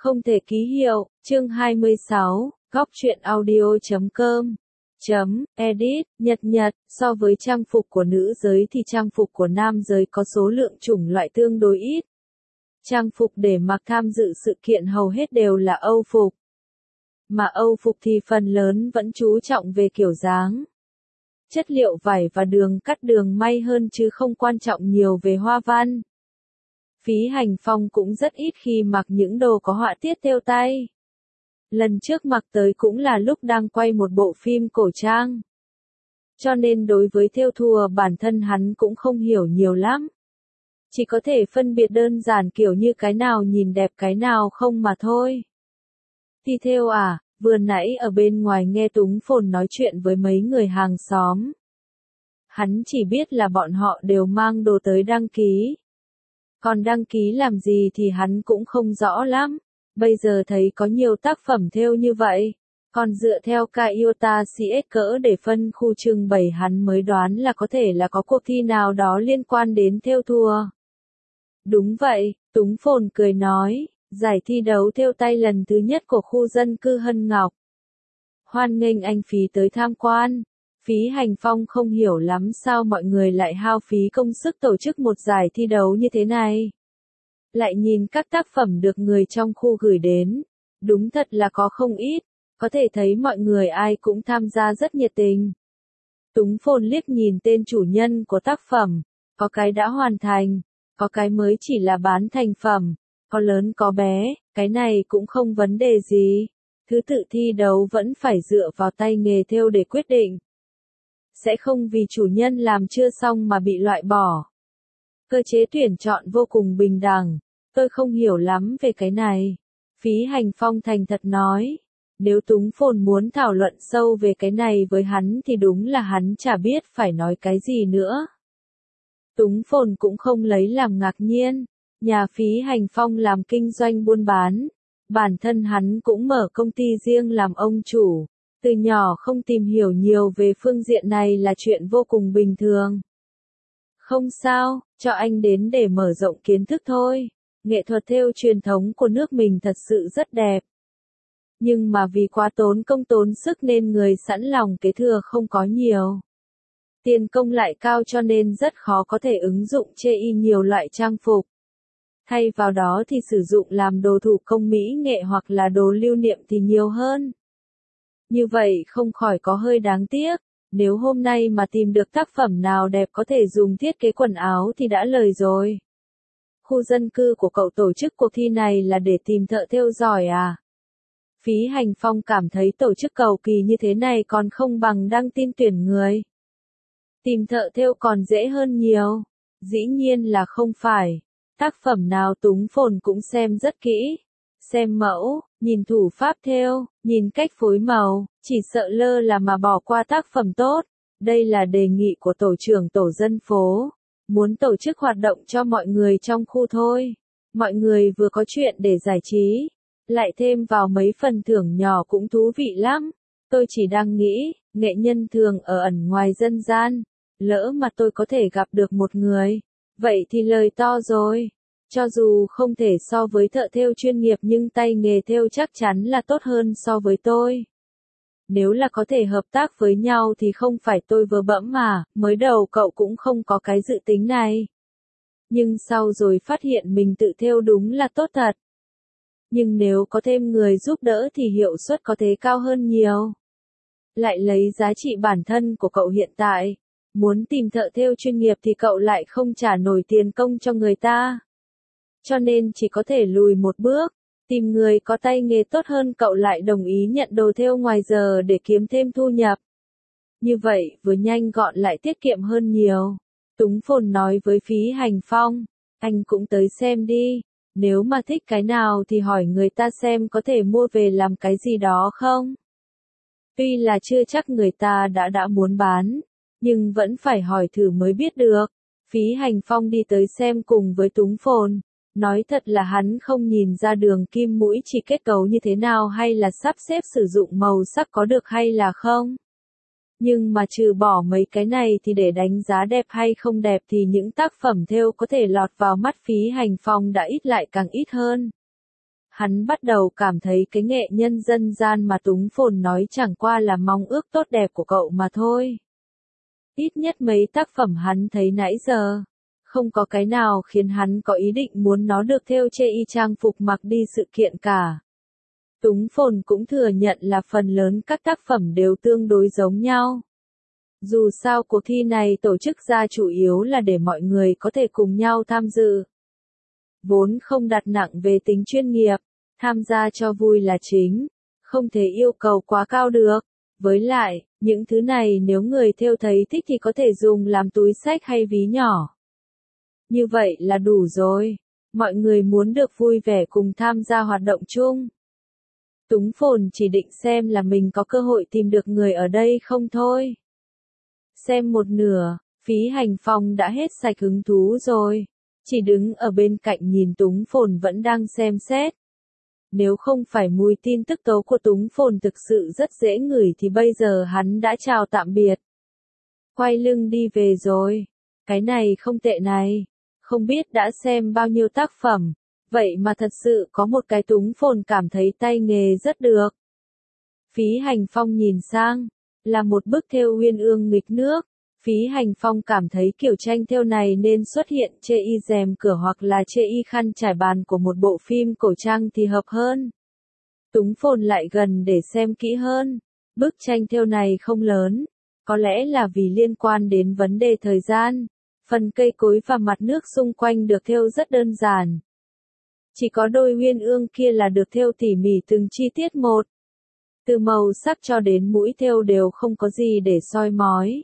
Không thể ký hiệu, chương 26, góc truyện audio.com. Edit, nhật, so với trang phục của nữ giới thì trang phục của nam giới có số lượng chủng loại tương đối ít. Trang phục để mặc tham dự sự kiện hầu hết đều là Âu phục. Mà Âu phục thì phần lớn vẫn chú trọng về kiểu dáng, chất liệu vải và đường cắt đường may hơn chứ không quan trọng nhiều về hoa văn. Phí Hành Phong cũng rất ít khi mặc những đồ có họa tiết thêu tay. Lần trước mặc tới cũng là lúc đang quay một bộ phim cổ trang. Cho nên đối với thêu thùa bản thân hắn cũng không hiểu nhiều lắm. Chỉ có thể phân biệt đơn giản kiểu như cái nào nhìn đẹp cái nào không mà thôi. Thì thêu à, vừa nãy ở bên ngoài nghe Túng Phồn nói chuyện với mấy người hàng xóm. Hắn chỉ biết là bọn họ đều mang đồ tới đăng ký. Còn đăng ký làm gì thì hắn cũng không rõ lắm. Bây giờ thấy có nhiều tác phẩm thêu như vậy. Còn dựa theo Iota CS cỡ để phân khu trưng bày hắn mới đoán là có thể là có cuộc thi nào đó liên quan đến thêu thùa. Đúng vậy, Túng Phồn cười nói, giải thi đấu thêu tay lần thứ nhất của khu dân cư Hân Ngọc. Hoan nghênh anh Phí tới tham quan. Phí Hành Phong không hiểu lắm sao mọi người lại hao phí công sức tổ chức một giải thi đấu như thế này. Lại nhìn các tác phẩm được người trong khu gửi đến, đúng thật là có không ít, có thể thấy mọi người ai cũng tham gia rất nhiệt tình. Túng Phồn liếc nhìn tên chủ nhân của tác phẩm, có cái đã hoàn thành, có cái mới chỉ là bán thành phẩm, có lớn có bé, cái này cũng không vấn đề gì. Thứ tự thi đấu vẫn phải dựa vào tay nghề thêu để quyết định. Sẽ không vì chủ nhân làm chưa xong mà bị loại bỏ. Cơ chế tuyển chọn vô cùng bình đẳng, tôi không hiểu lắm về cái này. Phí Hành Phong thành thật nói, nếu Túng Phồn muốn thảo luận sâu về cái này với hắn thì đúng là hắn chả biết phải nói cái gì nữa. Túng Phồn cũng không lấy làm ngạc nhiên, nhà Phí Hành Phong làm kinh doanh buôn bán, bản thân hắn cũng mở công ty riêng làm ông chủ. Từ nhỏ không tìm hiểu nhiều về phương diện này là chuyện vô cùng bình thường. Không sao, cho anh đến để mở rộng kiến thức thôi. Nghệ thuật thêu truyền thống của nước mình thật sự rất đẹp. Nhưng mà vì quá tốn công tốn sức nên người sẵn lòng kế thừa không có nhiều. Tiền công lại cao cho nên rất khó có thể ứng dụng chê y nhiều loại trang phục. Thay vào đó thì sử dụng làm đồ thủ công mỹ nghệ hoặc là đồ lưu niệm thì nhiều hơn. Như vậy không khỏi có hơi đáng tiếc, nếu hôm nay mà tìm được tác phẩm nào đẹp có thể dùng thiết kế quần áo thì đã lời rồi. Khu dân cư của cậu tổ chức cuộc thi này là để tìm thợ thêu giỏi à? Phí Hành Phong cảm thấy tổ chức cầu kỳ như thế này còn không bằng đăng tin tuyển người. Tìm thợ thêu còn dễ hơn nhiều. Dĩ nhiên là không phải. Tác phẩm nào Túng Phồn cũng xem rất kỹ. Xem mẫu, nhìn thủ pháp thêu, nhìn cách phối màu, chỉ sợ lơ là mà bỏ qua tác phẩm tốt. Đây là đề nghị của tổ trưởng tổ dân phố. Muốn tổ chức hoạt động cho mọi người trong khu thôi. Mọi người vừa có chuyện để giải trí, lại thêm vào mấy phần thưởng nhỏ cũng thú vị lắm. Tôi chỉ đang nghĩ, nghệ nhân thường ở ẩn ngoài dân gian. Lỡ mà tôi có thể gặp được một người, vậy thì lời to rồi. Cho dù không thể so với thợ thêu chuyên nghiệp nhưng tay nghề thêu chắc chắn là tốt hơn so với tôi. Nếu là có thể hợp tác với nhau thì không phải tôi vớ bẫm mà, mới đầu cậu cũng không có cái dự tính này. Nhưng sau rồi phát hiện mình tự thêu đúng là tốt thật. Nhưng nếu có thêm người giúp đỡ thì hiệu suất có thể cao hơn nhiều. Lại lấy giá trị bản thân của cậu hiện tại. Muốn tìm thợ thêu chuyên nghiệp thì cậu lại không trả nổi tiền công cho người ta. Cho nên chỉ có thể lùi một bước, tìm người có tay nghề tốt hơn cậu lại đồng ý nhận đồ thêu ngoài giờ để kiếm thêm thu nhập. Như vậy vừa nhanh gọn lại tiết kiệm hơn nhiều. Túng Phồn nói với Phí Hành Phong, anh cũng tới xem đi, nếu mà thích cái nào thì hỏi người ta xem có thể mua về làm cái gì đó không. Tuy là chưa chắc người ta đã muốn bán, nhưng vẫn phải hỏi thử mới biết được. Phí Hành Phong đi tới xem cùng với Túng Phồn. Nói thật là hắn không nhìn ra đường kim mũi chỉ kết cấu như thế nào hay là sắp xếp sử dụng màu sắc có được hay là không. Nhưng mà trừ bỏ mấy cái này thì để đánh giá đẹp hay không đẹp thì những tác phẩm thêu có thể lọt vào mắt Phí Hành Phong đã ít lại càng ít hơn. Hắn bắt đầu cảm thấy cái nghệ nhân dân gian mà Túng Phồn nói chẳng qua là mong ước tốt đẹp của cậu mà thôi. Ít nhất mấy tác phẩm hắn thấy nãy giờ, không có cái nào khiến hắn có ý định muốn nó được thêu chê y trang phục mặc đi sự kiện cả. Túng Phồn cũng thừa nhận là phần lớn các tác phẩm đều tương đối giống nhau. Dù sao cuộc thi này tổ chức ra chủ yếu là để mọi người có thể cùng nhau tham dự. Vốn không đặt nặng về tính chuyên nghiệp, tham gia cho vui là chính, không thể yêu cầu quá cao được. Với lại, những thứ này nếu người thêu thấy thích thì có thể dùng làm túi xách hay ví nhỏ. Như vậy là đủ rồi, mọi người muốn được vui vẻ cùng tham gia hoạt động chung. Túng Phồn chỉ định xem là mình có cơ hội tìm được người ở đây không thôi. Xem một nửa, Phí Hành Phong đã hết sạch hứng thú rồi, chỉ đứng ở bên cạnh nhìn Túng Phồn vẫn đang xem xét. Nếu không phải mùi tin tức tố của Túng Phồn thực sự rất dễ ngửi thì bây giờ hắn đã chào tạm biệt. Quay lưng đi về rồi. Cái này không tệ này. Không biết đã xem bao nhiêu tác phẩm. Vậy mà thật sự có một cái Túng Phồn cảm thấy tay nghề rất được. Phí Hành Phong nhìn sang. Là một bức thêu uyên ương nghịch nước. Phí Hành Phong cảm thấy kiểu tranh thêu này nên xuất hiện chê y rèm cửa hoặc là chê y khăn trải bàn của một bộ phim cổ trang thì hợp hơn. Túng Phồn lại gần để xem kỹ hơn. Bức tranh thêu này không lớn. Có lẽ là vì liên quan đến vấn đề thời gian. Phần cây cối và mặt nước xung quanh được thêu rất đơn giản. Chỉ có đôi uyên ương kia là được thêu tỉ mỉ từng chi tiết một. Từ màu sắc cho đến mũi thêu đều không có gì để soi mói.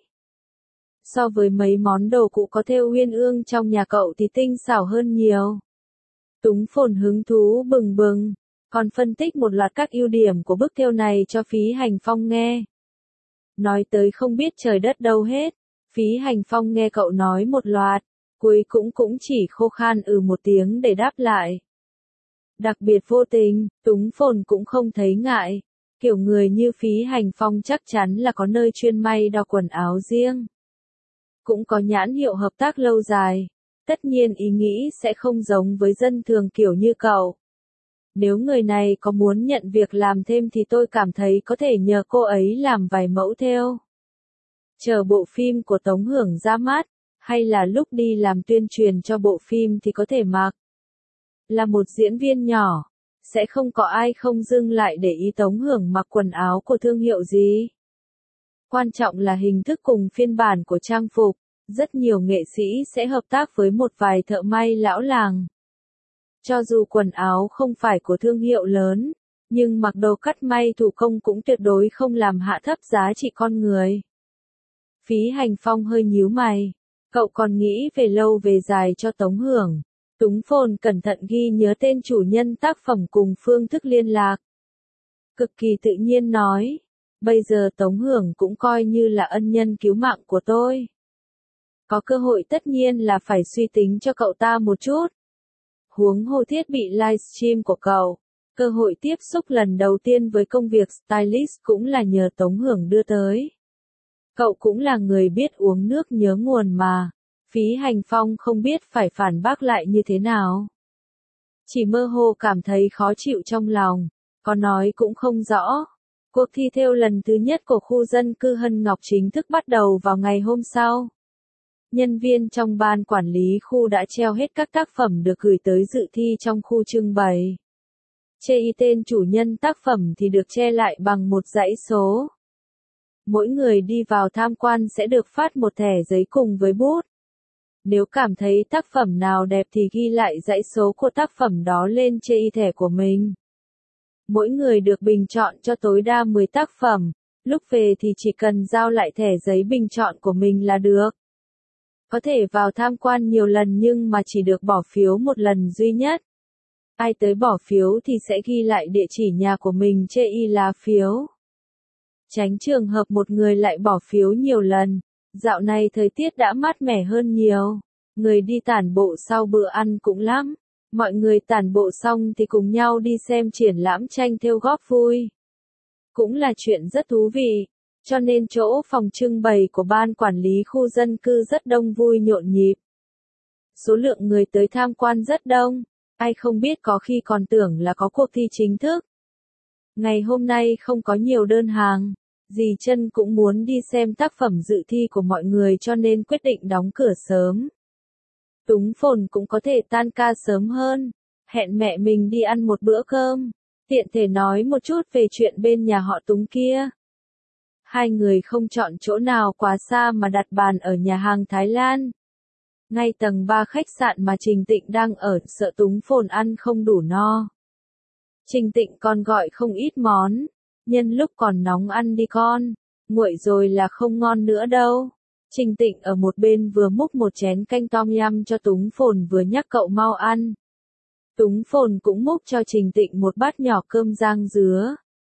So với mấy món đồ cụ có thêu uyên ương trong nhà cậu thì tinh xảo hơn nhiều. Túng Phồn hứng thú bừng bừng, còn phân tích một loạt các ưu điểm của bức thêu này cho Phí Hành Phong nghe. Nói tới không biết trời đất đâu hết, Phí Hành Phong nghe cậu nói một loạt, cuối cũng chỉ khô khan một tiếng để đáp lại. Đặc biệt vô tình, Túng Phồn cũng không thấy ngại, kiểu người như Phí Hành Phong chắc chắn là có nơi chuyên may đo quần áo riêng. Cũng có nhãn hiệu hợp tác lâu dài, tất nhiên ý nghĩ sẽ không giống với dân thường kiểu như cậu. Nếu người này có muốn nhận việc làm thêm thì tôi cảm thấy có thể nhờ cô ấy làm vài mẫu thêu. Chờ bộ phim của Tống Hưởng ra mắt, hay là lúc đi làm tuyên truyền cho bộ phim thì có thể mặc. Là một diễn viên nhỏ, sẽ không có ai không dừng lại để ý Tống Hưởng mặc quần áo của thương hiệu gì. Quan trọng là hình thức cùng phiên bản của trang phục, rất nhiều nghệ sĩ sẽ hợp tác với một vài thợ may lão làng. Cho dù quần áo không phải của thương hiệu lớn, nhưng mặc đồ cắt may thủ công cũng tuyệt đối không làm hạ thấp giá trị con người. Phí Hành Phong hơi nhíu mày, cậu còn nghĩ về lâu về dài cho Tống Hưởng. Túng Phồn cẩn thận ghi nhớ tên chủ nhân tác phẩm cùng phương thức liên lạc. Cực kỳ tự nhiên nói, bây giờ Tống Hưởng cũng coi như là ân nhân cứu mạng của tôi. Có cơ hội tất nhiên là phải suy tính cho cậu ta một chút. Huống hồ thiết bị livestream của cậu, cơ hội tiếp xúc lần đầu tiên với công việc stylist cũng là nhờ Tống Hưởng đưa tới. Cậu cũng là người biết uống nước nhớ nguồn mà. Phí Hành Phong không biết phải phản bác lại như thế nào. Chỉ mơ hồ cảm thấy khó chịu trong lòng, có nói cũng không rõ. Cuộc thi thêu lần thứ nhất của khu dân cư Hân Ngọc chính thức bắt đầu vào ngày hôm sau. Nhân viên trong ban quản lý khu đã treo hết các tác phẩm được gửi tới dự thi trong khu trưng bày. Chê y tên chủ nhân tác phẩm thì được che lại bằng một dãy số. Mỗi người đi vào tham quan sẽ được phát một thẻ giấy cùng với bút. Nếu cảm thấy tác phẩm nào đẹp thì ghi lại dãy số của tác phẩm đó lên chê y thẻ của mình. Mỗi người được bình chọn cho tối đa 10 tác phẩm, lúc về thì chỉ cần giao lại thẻ giấy bình chọn của mình là được. Có thể vào tham quan nhiều lần nhưng mà chỉ được bỏ phiếu một lần duy nhất. Ai tới bỏ phiếu thì sẽ ghi lại địa chỉ nhà của mình chê y lá phiếu. Tránh trường hợp một người lại bỏ phiếu nhiều lần. Dạo này thời tiết đã mát mẻ hơn nhiều. Người đi tản bộ sau bữa ăn cũng lắm. Mọi người tản bộ xong thì cùng nhau đi xem triển lãm tranh thêu góp vui. Cũng là chuyện rất thú vị. Cho nên chỗ phòng trưng bày của ban quản lý khu dân cư rất đông vui nhộn nhịp. Số lượng người tới tham quan rất đông. Ai không biết có khi còn tưởng là có cuộc thi chính thức. Ngày hôm nay không có nhiều đơn hàng. Dì Trân cũng muốn đi xem tác phẩm dự thi của mọi người cho nên quyết định đóng cửa sớm. Túng Phồn cũng có thể tan ca sớm hơn. Hẹn mẹ mình đi ăn một bữa cơm. Tiện thể nói một chút về chuyện bên nhà họ Túng kia. Hai người không chọn chỗ nào quá xa mà đặt bàn ở nhà hàng Thái Lan. Ngay tầng 3 khách sạn mà Trình Tịnh đang ở, sợ Túng Phồn ăn không đủ no. Trình Tịnh còn gọi không ít món. Nhân lúc còn nóng ăn đi con. Nguội rồi là không ngon nữa đâu. Trình Tịnh ở một bên vừa múc một chén canh tom yum cho Túng Phồn vừa nhắc cậu mau ăn. Túng Phồn cũng múc cho Trình Tịnh một bát nhỏ cơm rang dứa.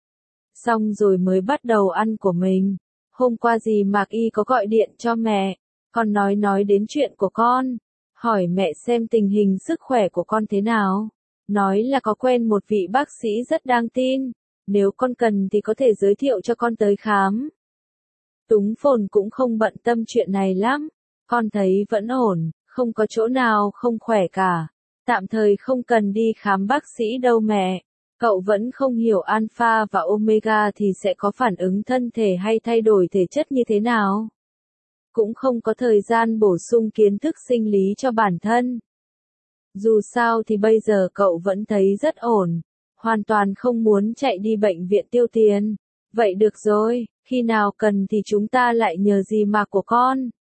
Xong rồi mới bắt đầu ăn của mình. Hôm qua dì Mạc Y có gọi điện cho mẹ. Con nói đến chuyện của con. Hỏi mẹ xem tình hình sức khỏe của con thế nào. Nói là có quen một vị bác sĩ rất đáng tin. Nếu con cần thì có thể giới thiệu cho con tới khám. Túng Phồn cũng không bận tâm chuyện này lắm. Con thấy vẫn ổn, không có chỗ nào không khỏe cả. Tạm thời không cần đi khám bác sĩ đâu mẹ. Cậu vẫn không hiểu alpha và omega thì sẽ có phản ứng thân thể hay thay đổi thể chất như thế nào. Cũng không có thời gian bổ sung kiến thức sinh lý cho bản thân. Dù sao thì bây giờ cậu vẫn thấy rất ổn. Hoàn toàn không muốn chạy đi bệnh viện tiêu tiền. Vậy được rồi, khi nào cần thì chúng ta lại nhờ dì Mạc của con.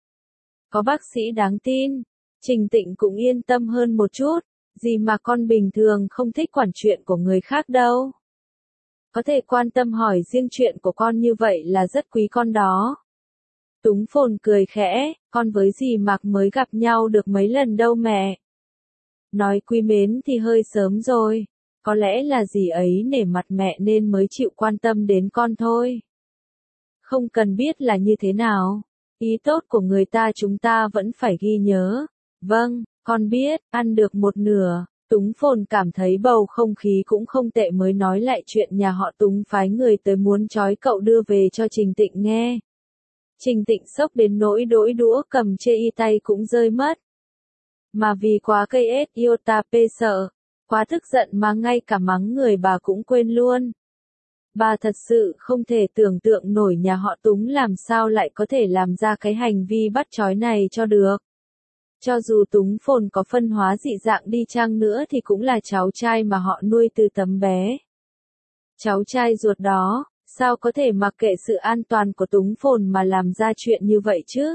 Có bác sĩ đáng tin. Trình Tịnh cũng yên tâm hơn một chút. Dì Mạc con bình thường không thích quản chuyện của người khác đâu. Có thể quan tâm hỏi riêng chuyện của con như vậy là rất quý con đó. Túng Phồn cười khẽ, con với dì Mạc mới gặp nhau được mấy lần đâu mẹ. Nói quý mến thì hơi sớm rồi. Có lẽ là dì ấy nể mặt mẹ nên mới chịu quan tâm đến con thôi. Không cần biết là như thế nào. Ý tốt của người ta chúng ta vẫn phải ghi nhớ. Vâng, con biết, ăn được một nửa. Túng Phồn cảm thấy bầu không khí cũng không tệ mới nói lại chuyện nhà họ Túng phái người tới muốn trói cậu đưa về cho Trình Tịnh nghe. Trình Tịnh sốc đến nỗi đỗi đũa cầm chê y tay cũng rơi mất. Mà vì quá cây ết iota pê sợ, quá tức giận mà ngay cả mắng người bà cũng quên luôn. Bà thật sự không thể tưởng tượng nổi nhà họ Túng làm sao lại có thể làm ra cái hành vi bắt trói này cho được. Cho dù Túng Phồn có phân hóa dị dạng đi chăng nữa thì cũng là cháu trai mà họ nuôi từ tấm bé. Cháu trai ruột đó, sao có thể mặc kệ sự an toàn của Túng Phồn mà làm ra chuyện như vậy chứ?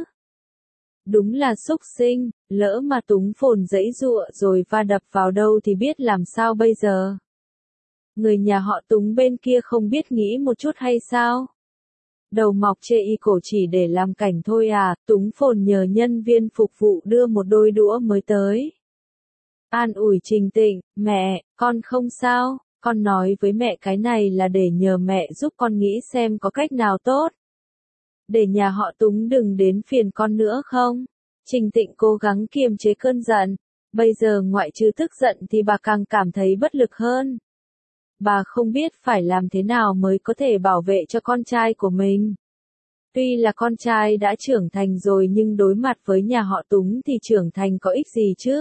Đúng là xúc sinh, lỡ mà Túng Phồn giãy giụa rồi va đập vào đâu thì biết làm sao bây giờ? Người nhà họ Túng bên kia không biết nghĩ một chút hay sao? Đầu mọc chê y cổ chỉ để làm cảnh thôi à, Túng Phồn nhờ nhân viên phục vụ đưa một đôi đũa mới tới. An ủi Trình Tịnh, mẹ, con không sao, con nói với mẹ cái này là để nhờ mẹ giúp con nghĩ xem có cách nào tốt. Để nhà họ Túng đừng đến phiền con nữa không? Trình Tịnh cố gắng kiềm chế cơn giận, bây giờ ngoại trừ tức giận thì bà càng cảm thấy bất lực hơn. Bà không biết phải làm thế nào mới có thể bảo vệ cho con trai của mình. Tuy là con trai đã trưởng thành rồi nhưng đối mặt với nhà họ Túng thì trưởng thành có ích gì chứ?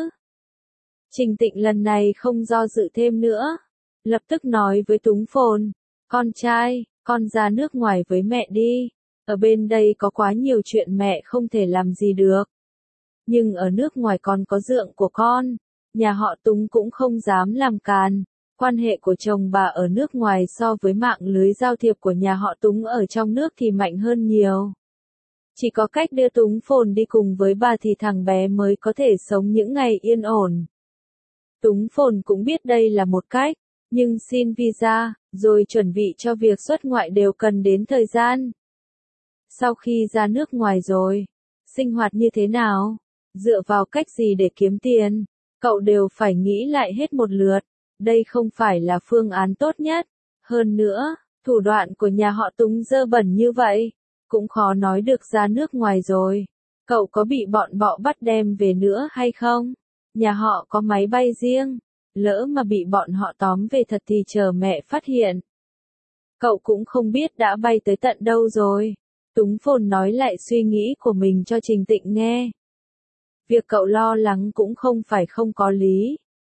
Trình Tịnh lần này không do dự thêm nữa. Lập tức nói với Túng Phồn, con trai, con ra nước ngoài với mẹ đi. Ở bên đây có quá nhiều chuyện mẹ không thể làm gì được. Nhưng ở nước ngoài còn có dượng của con. Nhà họ Túng cũng không dám làm càn. Quan hệ của chồng bà ở nước ngoài so với mạng lưới giao thiệp của nhà họ Túng ở trong nước thì mạnh hơn nhiều. Chỉ có cách đưa Túng Phồn đi cùng với bà thì thằng bé mới có thể sống những ngày yên ổn. Túng Phồn cũng biết đây là một cách, nhưng xin visa, rồi chuẩn bị cho việc xuất ngoại đều cần đến thời gian. Sau khi ra nước ngoài rồi, sinh hoạt như thế nào, dựa vào cách gì để kiếm tiền, cậu đều phải nghĩ lại hết một lượt. Đây không phải là phương án tốt nhất. Hơn nữa, thủ đoạn của nhà họ Túng dơ bẩn như vậy, cũng khó nói được ra nước ngoài rồi. Cậu có bị bọn bọ bắt đem về nữa hay không? Nhà họ có máy bay riêng, lỡ mà bị bọn họ tóm về thật thì chờ mẹ phát hiện. Cậu cũng không biết đã bay tới tận đâu rồi. Túng Phồn nói lại suy nghĩ của mình cho Trình Tịnh nghe. Việc cậu lo lắng cũng không phải không có lý.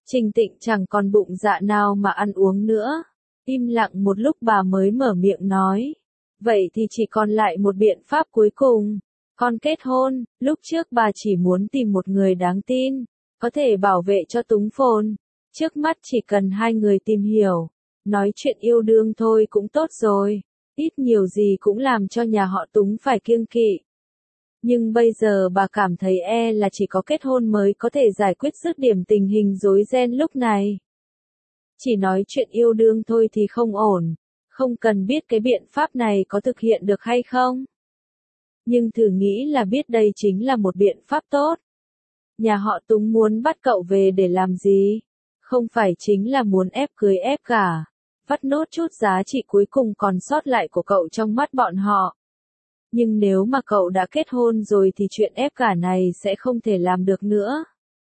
Trình Tịnh chẳng còn bụng dạ nào mà ăn uống nữa. Im lặng một lúc bà mới mở miệng nói. Vậy thì chỉ còn lại một biện pháp cuối cùng. Con kết hôn, lúc trước bà chỉ muốn tìm một người đáng tin, có thể bảo vệ cho Túng Phồn. Trước mắt chỉ cần hai người tìm hiểu, nói chuyện yêu đương thôi cũng tốt rồi. Ít nhiều gì cũng làm cho nhà họ Túng phải kiêng kỵ. Nhưng bây giờ bà cảm thấy là chỉ có kết hôn mới có thể giải quyết dứt điểm tình hình rối ren lúc này. Chỉ nói chuyện yêu đương thôi thì không ổn, không cần biết cái biện pháp này có thực hiện được hay không. Nhưng thử nghĩ là biết đây chính là một biện pháp tốt. Nhà họ Túng muốn bắt cậu về để làm gì? Không phải chính là muốn ép cưới ép gả, vắt nốt chút giá trị cuối cùng còn sót lại của cậu trong mắt bọn họ. Nhưng nếu mà cậu đã kết hôn rồi thì chuyện ép gả này sẽ không thể làm được nữa.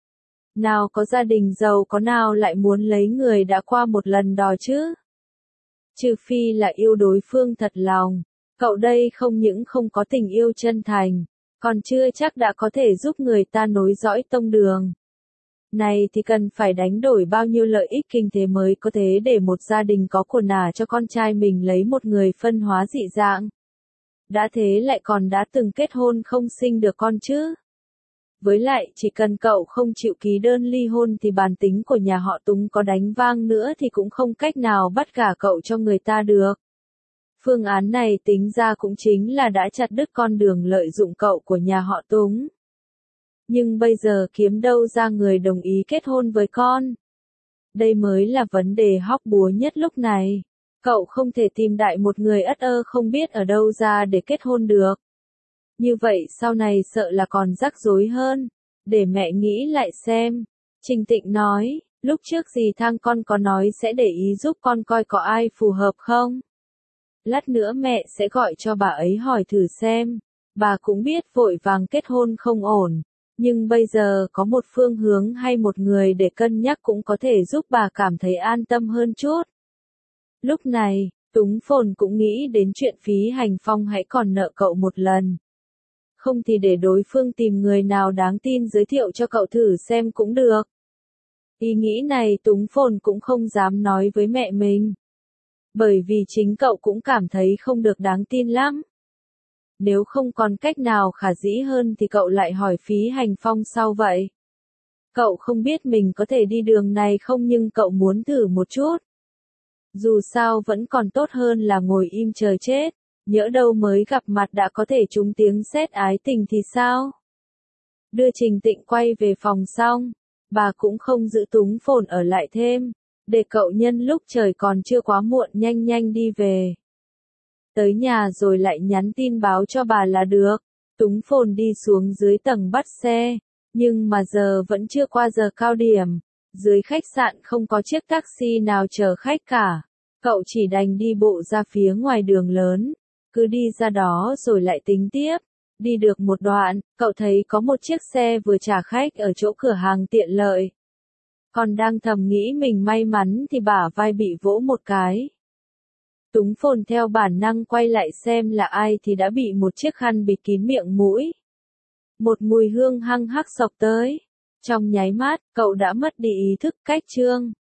Nào có gia đình giàu có nào lại muốn lấy người đã qua một lần đòi chứ? Trừ phi là yêu đối phương thật lòng. Cậu đây không những không có tình yêu chân thành, còn chưa chắc đã có thể giúp người ta nối dõi tông đường. Này thì cần phải đánh đổi bao nhiêu lợi ích kinh tế mới có thể để một gia đình có của nả cho con trai mình lấy một người phân hóa dị dạng. Đã thế lại còn đã từng kết hôn không sinh được con chứ. Với lại chỉ cần cậu không chịu ký đơn ly hôn thì bản tính của nhà họ Túng có đánh vang nữa thì cũng không cách nào bắt gả cậu cho người ta được. Phương án này tính ra cũng chính là đã chặt đứt con đường lợi dụng cậu của nhà họ Túng. Nhưng bây giờ kiếm đâu ra người đồng ý kết hôn với con? Đây mới là vấn đề hóc búa nhất lúc này. Cậu không thể tìm đại một người ất ơ không biết ở đâu ra để kết hôn được. Như vậy sau này sợ là còn rắc rối hơn. Để mẹ nghĩ lại xem. Trình Tịnh nói, lúc trước dì Thang con có nói sẽ để ý giúp con coi có ai phù hợp không? Lát nữa mẹ sẽ gọi cho bà ấy hỏi thử xem. Bà cũng biết vội vàng kết hôn không ổn. Nhưng bây giờ có một phương hướng hay một người để cân nhắc cũng có thể giúp bà cảm thấy an tâm hơn chút. Lúc này, Túng Phồn cũng nghĩ đến chuyện Phí Hành Phong hãy còn nợ cậu một lần. Không thì để đối phương tìm người nào đáng tin giới thiệu cho cậu thử xem cũng được. Ý nghĩ này Túng Phồn cũng không dám nói với mẹ mình. Bởi vì chính cậu cũng cảm thấy không được đáng tin lắm. Nếu không còn cách nào khả dĩ hơn thì cậu lại hỏi Phí Hành Phong sau vậy. Cậu không biết mình có thể đi đường này không nhưng cậu muốn thử một chút. Dù sao vẫn còn tốt hơn là ngồi im chờ chết, nhỡ đâu mới gặp mặt đã có thể trúng tiếng sét ái tình thì sao? Đưa Trình Tịnh quay về phòng xong, bà cũng không giữ Túng Phồn ở lại thêm, để cậu nhân lúc trời còn chưa quá muộn nhanh nhanh đi về. Tới nhà rồi lại nhắn tin báo cho bà là được. Túng Phồn đi xuống dưới tầng bắt xe, nhưng mà giờ vẫn chưa qua giờ cao điểm. Dưới khách sạn không có chiếc taxi nào chở khách cả. Cậu chỉ đành đi bộ ra phía ngoài đường lớn. Cứ đi ra đó rồi lại tính tiếp. Đi được một đoạn, cậu thấy có một chiếc xe vừa trả khách ở chỗ cửa hàng tiện lợi. Còn đang thầm nghĩ mình may mắn thì bả vai bị vỗ một cái. Túng Phồn theo bản năng quay lại xem là ai thì đã bị một chiếc khăn bịt kín miệng mũi. Một mùi hương hăng hắc xộc tới. Trong nháy mắt, cậu đã mất đi ý thức cách chương.